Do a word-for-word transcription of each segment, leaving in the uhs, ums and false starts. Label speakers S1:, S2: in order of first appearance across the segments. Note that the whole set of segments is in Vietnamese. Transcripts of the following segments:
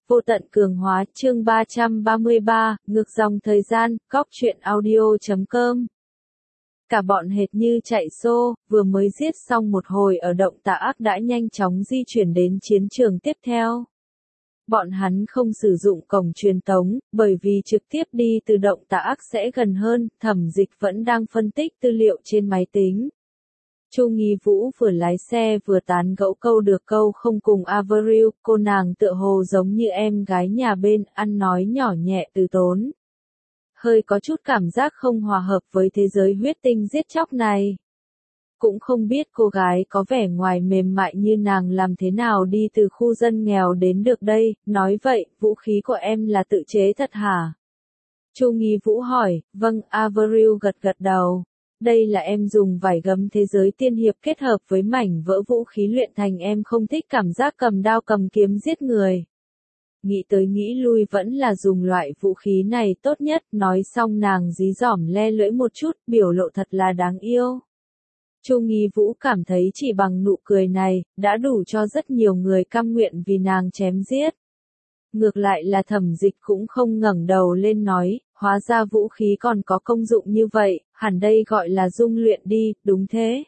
S1: Vô tận cường hóa, chương ba trăm ba mươi ba, ngược dòng thời gian, góc truyện audio chấm com. Cả bọn hệt như chạy xô, vừa mới giết xong một hồi ở động Tà Ác đã nhanh chóng di chuyển đến chiến trường tiếp theo. Bọn hắn không sử dụng cổng truyền tống, bởi vì trực tiếp đi từ động Tà Ác sẽ gần hơn, Thẩm Dịch vẫn đang phân tích tư liệu trên máy tính. Chu Nghi Vũ vừa lái xe vừa tán gẫu câu được câu không cùng Avril, cô nàng tựa hồ giống như em gái nhà bên, ăn nói nhỏ nhẹ từ tốn. Hơi có chút cảm giác không hòa hợp với thế giới huyết tinh giết chóc này. Cũng không biết cô gái có vẻ ngoài mềm mại như nàng làm thế nào đi từ khu dân nghèo đến được đây, nói vậy, vũ khí của em là tự chế thật hả? Chu Nghi Vũ hỏi, vâng, Avril gật gật đầu. Đây là em dùng vải gấm thế giới tiên hiệp kết hợp với mảnh vỡ vũ khí luyện thành, em không thích cảm giác cầm đao cầm kiếm giết người. Nghĩ tới nghĩ lui vẫn là dùng loại vũ khí này tốt nhất, nói xong nàng dí dỏm le lưỡi một chút, biểu lộ thật là đáng yêu. Chu Nghi Vũ cảm thấy chỉ bằng nụ cười này, đã đủ cho rất nhiều người cam nguyện vì nàng chém giết. Ngược lại là Thẩm Dịch cũng không ngẩng đầu lên nói, hóa ra vũ khí còn có công dụng như vậy, hẳn đây gọi là dung luyện đi, đúng thế.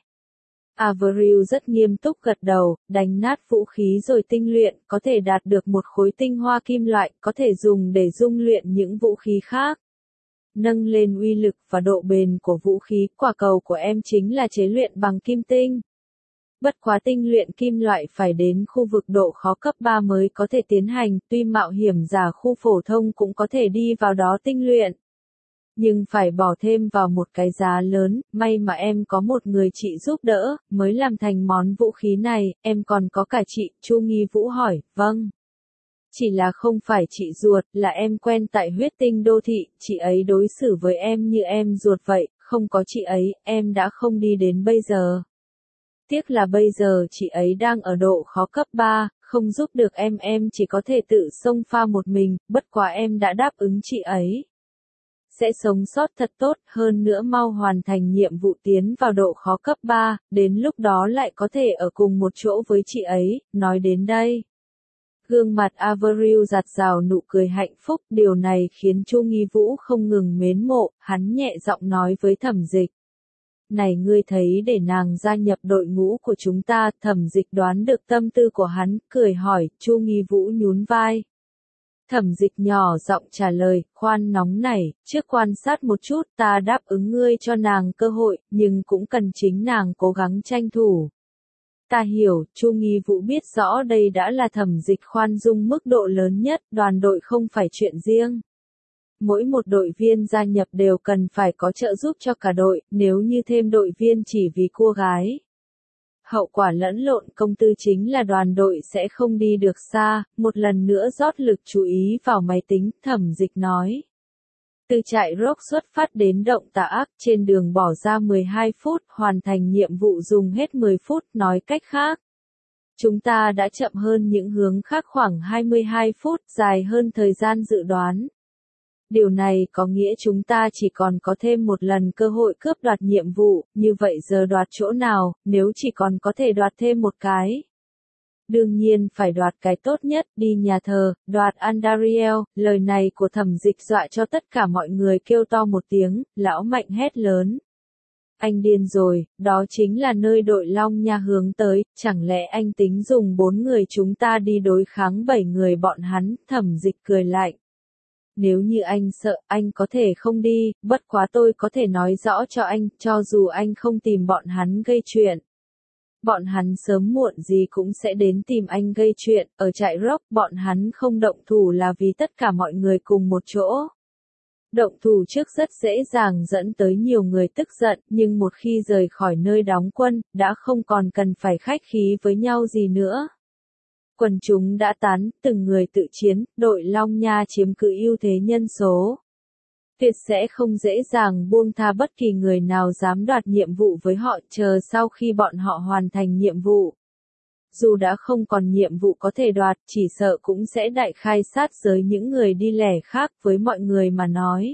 S1: Avril rất nghiêm túc gật đầu, đánh nát vũ khí rồi tinh luyện, có thể đạt được một khối tinh hoa kim loại, có thể dùng để dung luyện những vũ khí khác. Nâng lên uy lực và độ bền của vũ khí, quả cầu của em chính là chế luyện bằng kim tinh. Bất quá tinh luyện kim loại phải đến khu vực độ khó cấp ba mới có thể tiến hành, tuy mạo hiểm giả khu phổ thông cũng có thể đi vào đó tinh luyện. Nhưng phải bỏ thêm vào một cái giá lớn, may mà em có một người chị giúp đỡ, mới làm thành món vũ khí này, em còn có cả chị, Chu Nghi Vũ hỏi, vâng. Chỉ là không phải chị ruột, là em quen tại huyết tinh đô thị, chị ấy đối xử với em như em ruột vậy, không có chị ấy, em đã không đi đến bây giờ. Tiếc là bây giờ chị ấy đang ở độ khó cấp ba, không giúp được em, em chỉ có thể tự xông pha một mình, bất quá em đã đáp ứng chị ấy. Sẽ sống sót thật tốt, hơn nữa mau hoàn thành nhiệm vụ tiến vào độ khó cấp ba, đến lúc đó lại có thể ở cùng một chỗ với chị ấy, nói đến đây. Gương mặt Avril giặt rào nụ cười hạnh phúc, điều này khiến Chu Nghi Vũ không ngừng mến mộ, hắn nhẹ giọng nói với Thẩm Dịch. Này ngươi thấy để nàng gia nhập đội ngũ của chúng ta, Thẩm Dịch đoán được tâm tư của hắn, cười hỏi, Chu Nghi Vũ nhún vai. Thẩm Dịch nhỏ giọng trả lời, khoan nóng này, trước quan sát một chút, ta đáp ứng ngươi cho nàng cơ hội, nhưng cũng cần chính nàng cố gắng tranh thủ. Ta hiểu, Chu Nghi Vũ biết rõ đây đã là Thẩm Dịch khoan dung mức độ lớn nhất, đoàn đội không phải chuyện riêng. Mỗi một đội viên gia nhập đều cần phải có trợ giúp cho cả đội, nếu như thêm đội viên chỉ vì cô gái. Hậu quả lẫn lộn, công tư chính là đoàn đội sẽ không đi được xa, một lần nữa rót lực chú ý vào máy tính, Thẩm Dịch nói. Từ trại Rock xuất phát đến động Tà Ác, trên đường bỏ ra mười hai phút, hoàn thành nhiệm vụ dùng hết mười phút, nói cách khác. Chúng ta đã chậm hơn những hướng khác khoảng hai mươi hai phút, dài hơn thời gian dự đoán. Điều này có nghĩa chúng ta chỉ còn có thêm một lần cơ hội cướp đoạt nhiệm vụ, như vậy giờ đoạt chỗ nào, nếu chỉ còn có thể đoạt thêm một cái. Đương nhiên phải đoạt cái tốt nhất, đi nhà thờ, đoạt Andariel, lời này của Thẩm Dịch dọa cho tất cả mọi người kêu to một tiếng, lão Mạnh hét lớn. Anh điên rồi, đó chính là nơi đội Long Nha hướng tới, chẳng lẽ anh tính dùng bốn người chúng ta đi đối kháng bảy người bọn hắn, Thẩm Dịch cười lạnh. Nếu như anh sợ, anh có thể không đi, bất quá tôi có thể nói rõ cho anh, cho dù anh không tìm bọn hắn gây chuyện. Bọn hắn sớm muộn gì cũng sẽ đến tìm anh gây chuyện, ở trại Rock bọn hắn không động thủ là vì tất cả mọi người cùng một chỗ. Động thủ trước rất dễ dàng dẫn tới nhiều người tức giận, nhưng một khi rời khỏi nơi đóng quân, đã không còn cần phải khách khí với nhau gì nữa. Quần chúng đã tán, từng người tự chiến, đội Long Nha chiếm cứ ưu thế nhân số. Tuyệt sẽ không dễ dàng buông tha bất kỳ người nào dám đoạt nhiệm vụ với họ, chờ sau khi bọn họ hoàn thành nhiệm vụ. Dù đã không còn nhiệm vụ có thể đoạt, chỉ sợ cũng sẽ đại khai sát giới những người đi lẻ khác với mọi người mà nói.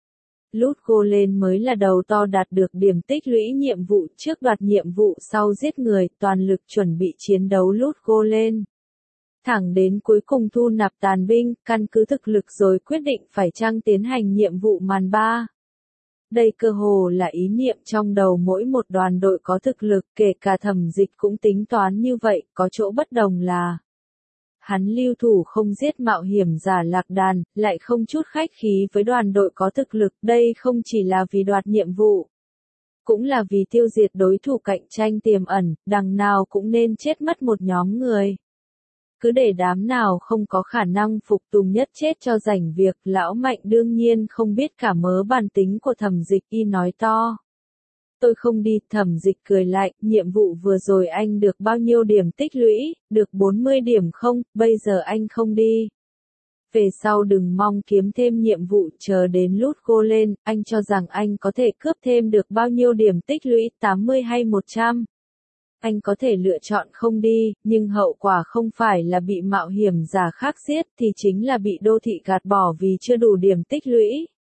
S1: Loot Golem mới là đầu to đạt được điểm tích lũy nhiệm vụ trước đoạt nhiệm vụ sau giết người, toàn lực chuẩn bị chiến đấu Loot Golem. Thẳng đến cuối cùng thu nạp tàn binh, căn cứ thực lực rồi quyết định phải chăng tiến hành nhiệm vụ màn ba. Đây cơ hồ là ý niệm trong đầu mỗi một đoàn đội có thực lực, kể cả Thẩm Dịch cũng tính toán như vậy, có chỗ bất đồng là hắn lưu thủ không giết mạo hiểm giả lạc đàn, lại không chút khách khí với đoàn đội có thực lực, đây không chỉ là vì đoạt nhiệm vụ, cũng là vì tiêu diệt đối thủ cạnh tranh tiềm ẩn, đằng nào cũng nên chết mất một nhóm người. Cứ để đám nào không có khả năng phục tùng nhất chết cho rảnh việc, lão Mạnh đương nhiên không biết cả mớ bản tính của Thẩm Dịch, y nói to. Tôi không đi, Thẩm Dịch cười lại, nhiệm vụ vừa rồi anh được bao nhiêu điểm tích lũy, được bốn mươi điểm không, bây giờ anh không đi. Về sau đừng mong kiếm thêm nhiệm vụ, chờ đến lúc cô lên, anh cho rằng anh có thể cướp thêm được bao nhiêu điểm tích lũy, tám mươi hay một trăm. Anh có thể lựa chọn không đi, nhưng hậu quả không phải là bị mạo hiểm giả khác giết thì chính là bị đô thị gạt bỏ vì chưa đủ điểm tích lũy.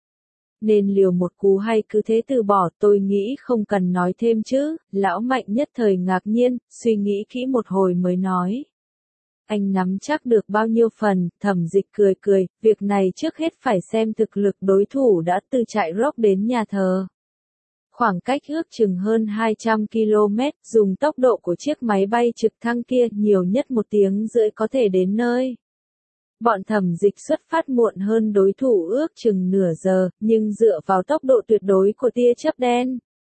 S1: Nên liều một cú hay cứ thế từ bỏ, tôi nghĩ không cần nói thêm chứ, lão Mạnh nhất thời ngạc nhiên, suy nghĩ kỹ một hồi mới nói. Anh nắm chắc được bao nhiêu phần, Thẩm Dịch cười cười, việc này trước hết phải xem thực lực đối thủ đã từ trại rock đến nhà thờ. Khoảng cách ước chừng hơn hai trăm ki lô mét, dùng tốc độ của chiếc máy bay trực thăng kia, nhiều nhất một tiếng rưỡi có thể đến nơi. Bọn Thẩm Dịch xuất phát muộn hơn đối thủ ước chừng nửa giờ, nhưng dựa vào tốc độ tuyệt đối của tia chớp đen,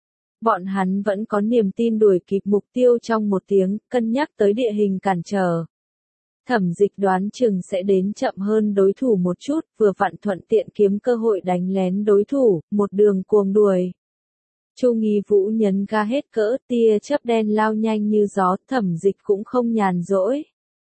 S1: bọn hắn vẫn có niềm tin đuổi kịp mục tiêu trong một tiếng, cân nhắc tới địa hình cản trở. Thẩm Dịch đoán chừng sẽ đến chậm hơn đối thủ một chút, vừa vặn thuận tiện kiếm cơ hội đánh lén đối thủ, một đường cuồng đuổi. Chu Nghi Vũ nhấn ga hết cỡ, tia chớp đen lao nhanh như gió, Thẩm Dịch cũng không nhàn rỗi.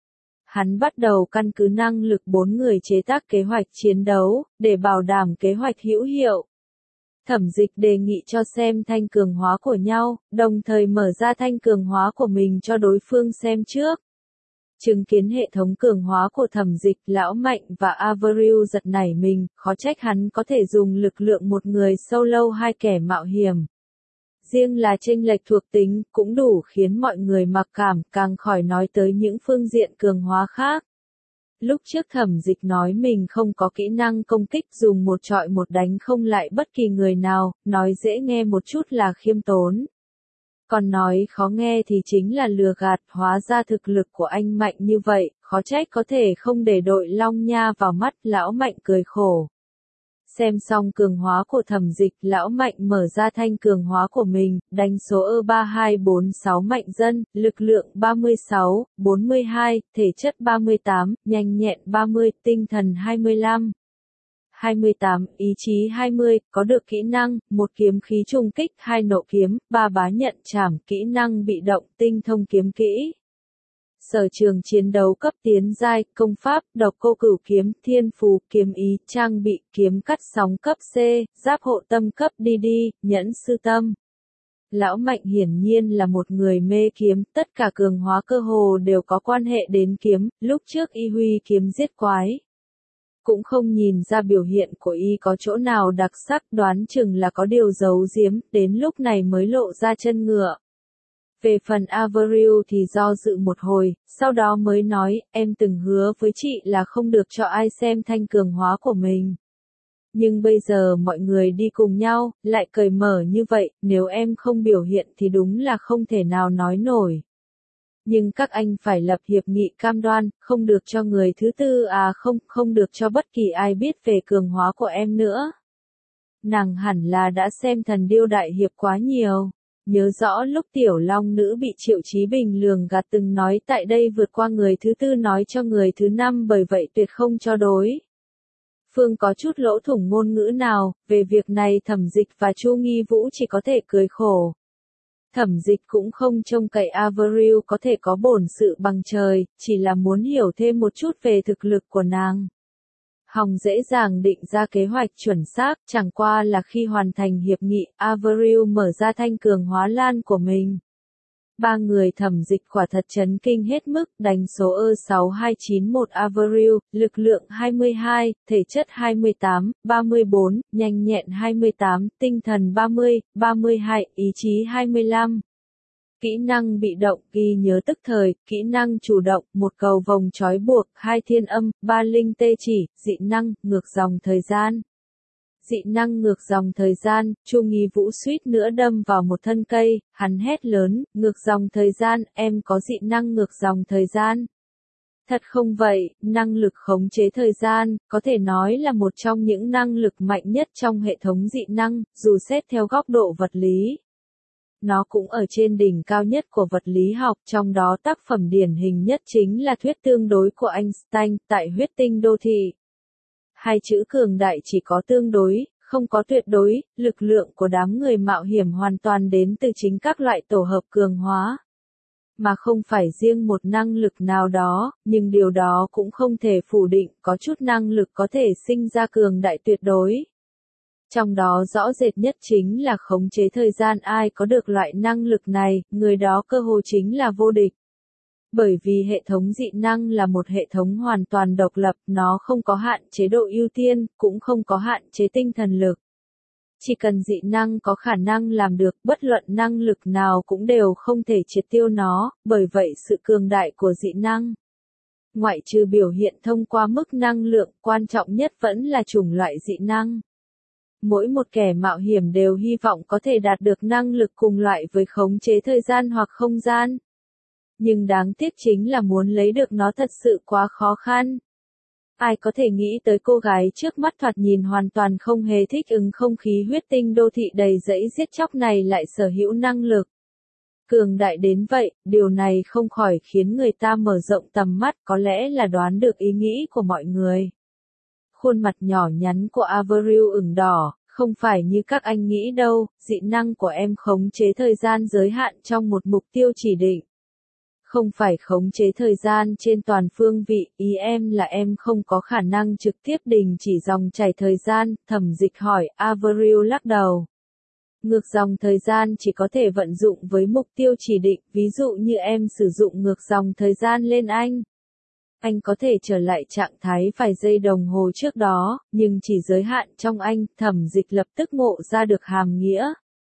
S1: Hắn bắt đầu căn cứ năng lực bốn người chế tác kế hoạch chiến đấu, để bảo đảm kế hoạch hữu hiệu. Thẩm Dịch đề nghị cho xem thanh cường hóa của nhau, đồng thời mở ra thanh cường hóa của mình cho đối phương xem trước. Chứng kiến hệ thống cường hóa của Thẩm Dịch, lão Mạnh và Avril giật nảy mình, khó trách hắn có thể dùng lực lượng một người solo hai kẻ mạo hiểm. Riêng là chênh lệch thuộc tính, cũng đủ khiến mọi người mặc cảm, càng khỏi nói tới những phương diện cường hóa khác. Lúc trước Thẩm Dịch nói mình không có kỹ năng công kích, dùng một trọi một đánh không lại bất kỳ người nào, nói dễ nghe một chút là khiêm tốn. Còn nói khó nghe thì chính là lừa gạt, hóa ra thực lực của anh mạnh như vậy, khó trách có thể không để đội Long Nha vào mắt, lão Mạnh cười khổ. Xem xong cường hóa của Thẩm Dịch, lão Mạnh mở ra thanh cường hóa của mình, đánh số ơ ba hai bốn sáu mạnh dân, lực lượng ba mươi sáu, bốn mươi hai, thể chất ba mươi tám, nhanh nhẹn ba mươi, tinh thần hai mươi lăm. hai mươi tám, ý chí hai mươi, có được kỹ năng, một kiếm khí trùng kích, hai nộ kiếm, ba bá nhận trảm, kỹ năng bị động, tinh thông kiếm kỹ. Sở trường chiến đấu cấp tiến giai, công pháp, độc cô cửu kiếm, thiên phù, kiếm ý, trang bị, kiếm cắt sóng cấp C, giáp hộ tâm cấp đê đê, nhẫn sư tâm. Lão Mạnh hiển nhiên là một người mê kiếm, tất cả cường hóa cơ hồ đều có quan hệ đến kiếm, lúc trước y huy kiếm giết quái. Cũng không nhìn ra biểu hiện của y có chỗ nào đặc sắc, đoán chừng là có điều giấu giếm, đến lúc này mới lộ ra chân ngựa. Về phần Avril thì do dự một hồi, sau đó mới nói, em từng hứa với chị là không được cho ai xem thanh cường hóa của mình. Nhưng bây giờ mọi người đi cùng nhau, lại cởi mở như vậy, nếu em không biểu hiện thì đúng là không thể nào nói nổi. Nhưng các anh phải lập hiệp nghị cam đoan, không được cho người thứ tư à không, không được cho bất kỳ ai biết về cường hóa của em nữa. Nàng hẳn là đã xem Thần Điêu Đại Hiệp quá nhiều. Nhớ rõ lúc Tiểu Long Nữ bị Triệu Chí Bình lường gạt từng nói tại đây vượt qua người thứ tư nói cho người thứ năm, bởi vậy tuyệt không cho đối phương có chút lỗ thủng ngôn ngữ nào, về việc này Thẩm Dịch và Chu Nghi Vũ chỉ có thể cười khổ. Thẩm Dịch cũng không trông cậy Avril có thể có bổn sự bằng trời, chỉ là muốn hiểu thêm một chút về thực lực của nàng. Hòng dễ dàng định ra kế hoạch chuẩn xác, chẳng qua là khi hoàn thành hiệp nghị, Avril mở ra thanh cường hóa lan của mình. Ba người Thẩm Dịch quả thật chấn kinh hết mức, đánh số ơ sáu hai chín một Avril, lực lượng hai mươi hai, thể chất hai mươi tám, ba mươi bốn, nhanh nhẹn hai mươi tám, tinh thần ba mươi, ba mươi hai, ý chí hai mươi lăm. Kỹ năng bị động, ghi nhớ tức thời, kỹ năng chủ động, một cầu vồng trói buộc, hai thiên âm, ba linh tê chỉ, dị năng, ngược dòng thời gian. Dị năng ngược dòng thời gian, Chu Nghi Vũ suýt nữa đâm vào một thân cây, hắn hét lớn, ngược dòng thời gian, em có dị năng ngược dòng thời gian. Thật không vậy, năng lực khống chế thời gian, có thể nói là một trong những năng lực mạnh nhất trong hệ thống dị năng, dù xét theo góc độ vật lý. Nó cũng ở trên đỉnh cao nhất của vật lý học, trong đó tác phẩm điển hình nhất chính là thuyết tương đối của Einstein, tại huyết tinh đô thị. Hai chữ cường đại chỉ có tương đối, không có tuyệt đối, lực lượng của đám người mạo hiểm hoàn toàn đến từ chính các loại tổ hợp cường hóa. Mà không phải riêng một năng lực nào đó, nhưng điều đó cũng không thể phủ định, có chút năng lực có thể sinh ra cường đại tuyệt đối. Trong đó rõ rệt nhất chính là khống chế thời gian, ai có được loại năng lực này, người đó cơ hồ chính là vô địch. Bởi vì hệ thống dị năng là một hệ thống hoàn toàn độc lập, nó không có hạn chế độ ưu tiên, cũng không có hạn chế tinh thần lực. Chỉ cần dị năng có khả năng làm được, bất luận năng lực nào cũng đều không thể triệt tiêu nó, bởi vậy sự cường đại của dị năng, ngoại trừ biểu hiện thông qua mức năng lượng, quan trọng nhất vẫn là chủng loại dị năng. Mỗi một kẻ mạo hiểm đều hy vọng có thể đạt được năng lực cùng loại với khống chế thời gian hoặc không gian. Nhưng đáng tiếc chính là muốn lấy được nó thật sự quá khó khăn. Ai có thể nghĩ tới cô gái trước mắt thoạt nhìn hoàn toàn không hề thích ứng không khí huyết tinh đô thị đầy rẫy giết chóc này lại sở hữu năng lực cường đại đến vậy, điều này không khỏi khiến người ta mở rộng tầm mắt, có lẽ là đoán được ý nghĩ của mọi người. Khuôn mặt nhỏ nhắn của Avril ửng đỏ, không phải như các anh nghĩ đâu, dị năng của em khống chế thời gian giới hạn trong một mục tiêu chỉ định. Không phải khống chế thời gian trên toàn phương vị, ý em là em không có khả năng trực tiếp đình chỉ dòng chảy thời gian, Thẩm Dịch hỏi, Avril lắc đầu. Ngược dòng thời gian chỉ có thể vận dụng với mục tiêu chỉ định, ví dụ như em sử dụng ngược dòng thời gian lên anh. Anh có thể trở lại trạng thái vài giây đồng hồ trước đó, nhưng chỉ giới hạn trong anh, Thẩm Dịch lập tức ngộ ra được hàm nghĩa.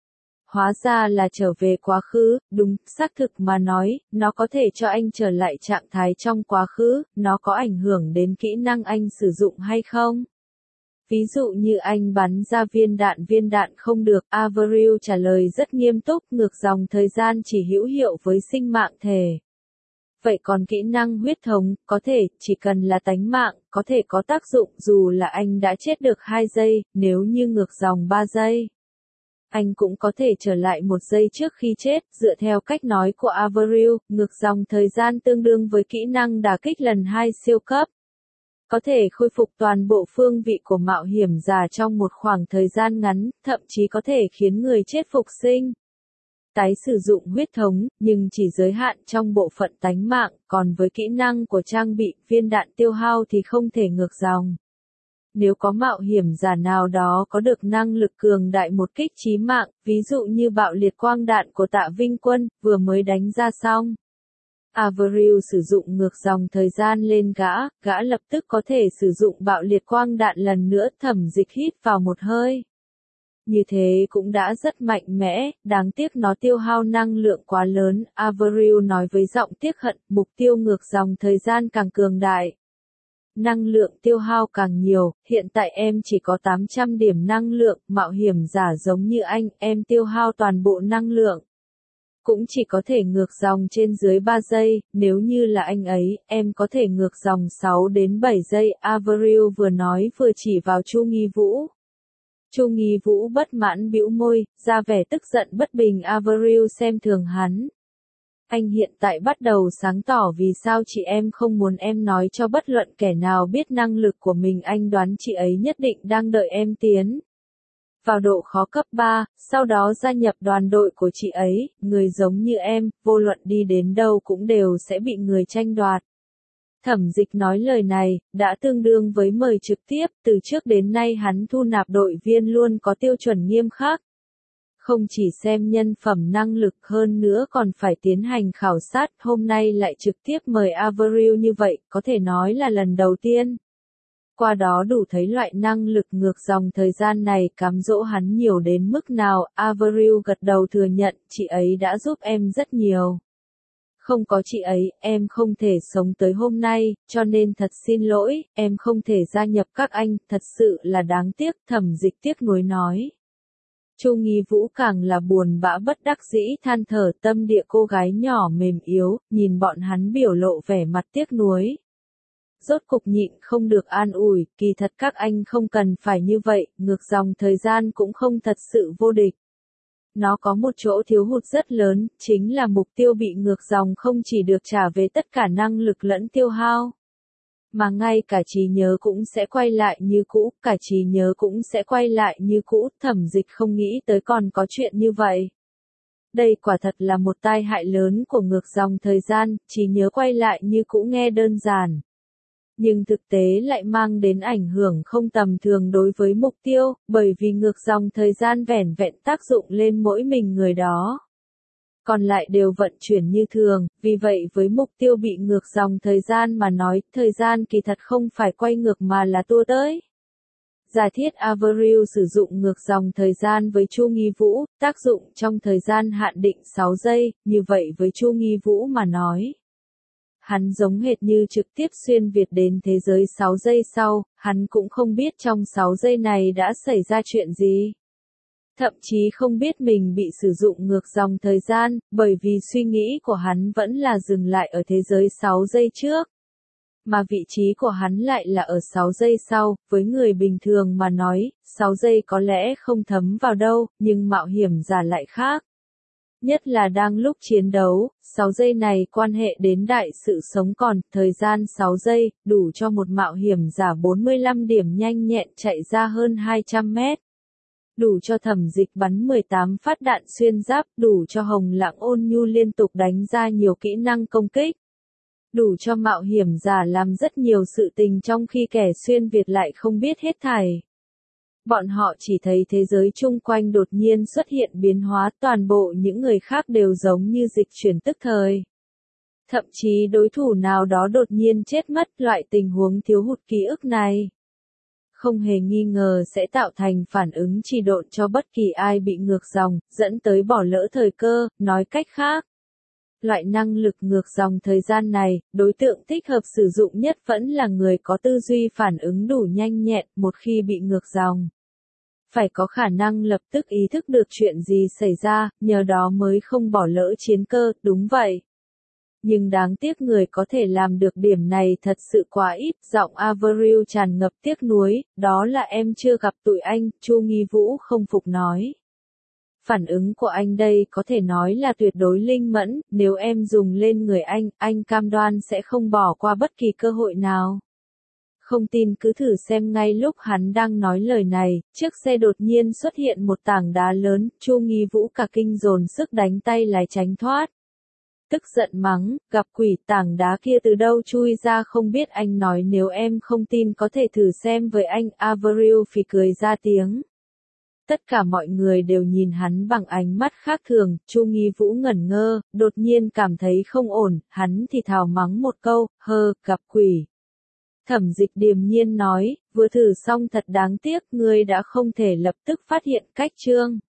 S1: Hóa ra là trở về quá khứ, đúng, xác thực mà nói, nó có thể cho anh trở lại trạng thái trong quá khứ, nó có ảnh hưởng đến kỹ năng anh sử dụng hay không? Ví dụ như anh bắn ra viên đạn viên đạn không được, Avril trả lời rất nghiêm túc, ngược dòng thời gian chỉ hữu hiệu với sinh mạng thể. Vậy còn kỹ năng huyết thống, có thể, chỉ cần là tánh mạng, có thể có tác dụng dù là anh đã chết được hai giây, nếu như ngược dòng ba giây. Anh cũng có thể trở lại một giây trước khi chết, dựa theo cách nói của Avril, ngược dòng thời gian tương đương với kỹ năng đả kích lần hai siêu cấp. Có thể khôi phục toàn bộ phương vị của mạo hiểm giả trong một khoảng thời gian ngắn, thậm chí có thể khiến người chết phục sinh. Tái sử dụng huyết thống, nhưng chỉ giới hạn trong bộ phận tánh mạng, còn với kỹ năng của trang bị, viên đạn tiêu hao thì không thể ngược dòng. Nếu có mạo hiểm giả nào đó có được năng lực cường đại một kích chí mạng, ví dụ như bạo liệt quang đạn của Tạ Vinh Quân, vừa mới đánh ra xong. Avril sử dụng ngược dòng thời gian lên gã, gã lập tức có thể sử dụng bạo liệt quang đạn lần nữa, Thẩm Dịch hít vào một hơi. Như thế cũng đã rất mạnh mẽ, đáng tiếc nó tiêu hao năng lượng quá lớn, Avril nói với giọng tiếc hận, mục tiêu ngược dòng thời gian càng cường đại. Năng lượng tiêu hao càng nhiều, hiện tại em chỉ có tám trăm điểm năng lượng, mạo hiểm giả giống như anh, em tiêu hao toàn bộ năng lượng. Cũng chỉ có thể ngược dòng trên dưới ba giây, nếu như là anh ấy, em có thể ngược dòng sáu đến bảy giây, Avril vừa nói vừa chỉ vào Chu Nghi Vũ. Chu Nghi Vũ bất mãn bĩu môi, ra vẻ tức giận bất bình, Avril xem thường hắn. Anh hiện tại bắt đầu sáng tỏ vì sao chị em không muốn em nói cho bất luận kẻ nào biết năng lực của mình, anh đoán chị ấy nhất định đang đợi em tiến vào độ khó cấp ba, sau đó gia nhập đoàn đội của chị ấy, người giống như em, vô luận đi đến đâu cũng đều sẽ bị người tranh đoạt. Thẩm Dịch nói lời này, đã tương đương với mời trực tiếp, từ trước đến nay hắn thu nạp đội viên luôn có tiêu chuẩn nghiêm khắc. Không chỉ xem nhân phẩm năng lực hơn nữa còn phải tiến hành khảo sát, hôm nay lại trực tiếp mời Avril như vậy, có thể nói là lần đầu tiên. qua đó đủ thấy loại năng lực ngược dòng thời gian này cám dỗ hắn nhiều đến mức nào. Avril gật đầu thừa nhận, chị ấy đã giúp em rất nhiều. Không có chị ấy, em không thể sống tới hôm nay, cho nên thật xin lỗi, em không thể gia nhập các anh, thật sự là đáng tiếc. Thẩm Dịch tiếc nuối nói. Chu Nghi Vũ càng là buồn bã bất đắc dĩ than thở, tâm địa cô gái nhỏ mềm yếu, nhìn bọn hắn biểu lộ vẻ mặt tiếc nuối. Rốt cục nhịn không được an ủi, kỳ thật các anh không cần phải như vậy, ngược dòng thời gian cũng không thật sự vô địch. Nó có một chỗ thiếu hụt rất lớn, chính là mục tiêu bị ngược dòng không chỉ được trả về tất cả năng lực lẫn tiêu hao, mà ngay cả trí nhớ cũng sẽ quay lại như cũ, cả trí nhớ cũng sẽ quay lại như cũ. Thẩm Dịch không nghĩ tới còn có chuyện như vậy. Đây quả thật là một tai hại lớn của ngược dòng thời gian, trí nhớ quay lại như cũ nghe đơn giản. Nhưng thực tế lại mang đến ảnh hưởng không tầm thường đối với mục tiêu, bởi vì ngược dòng thời gian vẻn vẹn tác dụng lên mỗi mình người đó. Còn lại đều vận chuyển như thường, vì vậy với mục tiêu bị ngược dòng thời gian mà nói, thời gian kỳ thật không phải quay ngược mà là tua tới. Giả thiết Avril sử dụng ngược dòng thời gian với Chu Nghi Vũ, tác dụng trong thời gian hạn định sáu giây, như vậy với Chu Nghi Vũ mà nói. Hắn giống hệt như trực tiếp xuyên Việt đến thế giới sáu giây sau, hắn cũng không biết trong sáu giây này đã xảy ra chuyện gì. Thậm chí không biết mình bị sử dụng ngược dòng thời gian, bởi vì suy nghĩ của hắn vẫn là dừng lại ở thế giới sáu giây trước. Mà vị trí của hắn lại là ở sáu giây sau, với người bình thường mà nói, sáu giây có lẽ không thấm vào đâu, nhưng mạo hiểm giả lại khác. Nhất là đang lúc chiến đấu, sáu giây này quan hệ đến đại sự sống còn, thời gian sáu giây, đủ cho một mạo hiểm giả bốn mươi lăm điểm nhanh nhẹn chạy ra hơn hai trăm mét. Đủ cho Thẩm Dịch bắn mười tám phát đạn xuyên giáp, đủ cho Hồng Lãng Ôn Nhu liên tục đánh ra nhiều kỹ năng công kích. Đủ cho mạo hiểm giả làm rất nhiều sự tình trong khi kẻ xuyên Việt lại không biết hết thảy. Bọn họ chỉ thấy thế giới chung quanh đột nhiên xuất hiện biến hóa, toàn bộ những người khác đều giống như dịch chuyển tức thời. Thậm chí đối thủ nào đó đột nhiên chết mất, loại tình huống thiếu hụt ký ức này không hề nghi ngờ sẽ tạo thành phản ứng trì độn cho bất kỳ ai bị ngược dòng, dẫn tới bỏ lỡ thời cơ. Nói cách khác, loại năng lực ngược dòng thời gian này, đối tượng thích hợp sử dụng nhất vẫn là người có tư duy phản ứng đủ nhanh nhẹn. Một khi bị ngược dòng, phải có khả năng lập tức ý thức được chuyện gì xảy ra, nhờ đó mới không bỏ lỡ chiến cơ. Đúng vậy. Nhưng đáng tiếc người có thể làm được điểm này thật sự quá ít. Giọng Avril tràn ngập tiếc nuối, đó là em chưa gặp tụi anh. Chu Nghi Vũ không phục nói. Phản ứng của anh đây có thể nói là tuyệt đối linh mẫn, nếu em dùng lên người anh, anh cam đoan sẽ không bỏ qua bất kỳ cơ hội nào. Không tin cứ thử xem. Ngay lúc hắn đang nói lời này, chiếc xe đột nhiên xuất hiện một tảng đá lớn, Chu Nghi Vũ cả kinh dồn sức đánh tay lái tránh thoát. Tức giận mắng, gặp quỷ, tảng đá kia từ đâu chui ra không biết. Anh nói nếu em không tin có thể thử xem với anh. Avril phì cười ra tiếng. Tất cả mọi người đều nhìn hắn bằng ánh mắt khác thường. Chu Nghi Vũ ngẩn ngơ, đột nhiên cảm thấy không ổn, hắn thì thào mắng một câu, hơ, gặp quỷ. Thẩm Dịch điềm nhiên nói, vừa thử xong thật đáng tiếc, ngươi đã không thể lập tức phát hiện cách chương.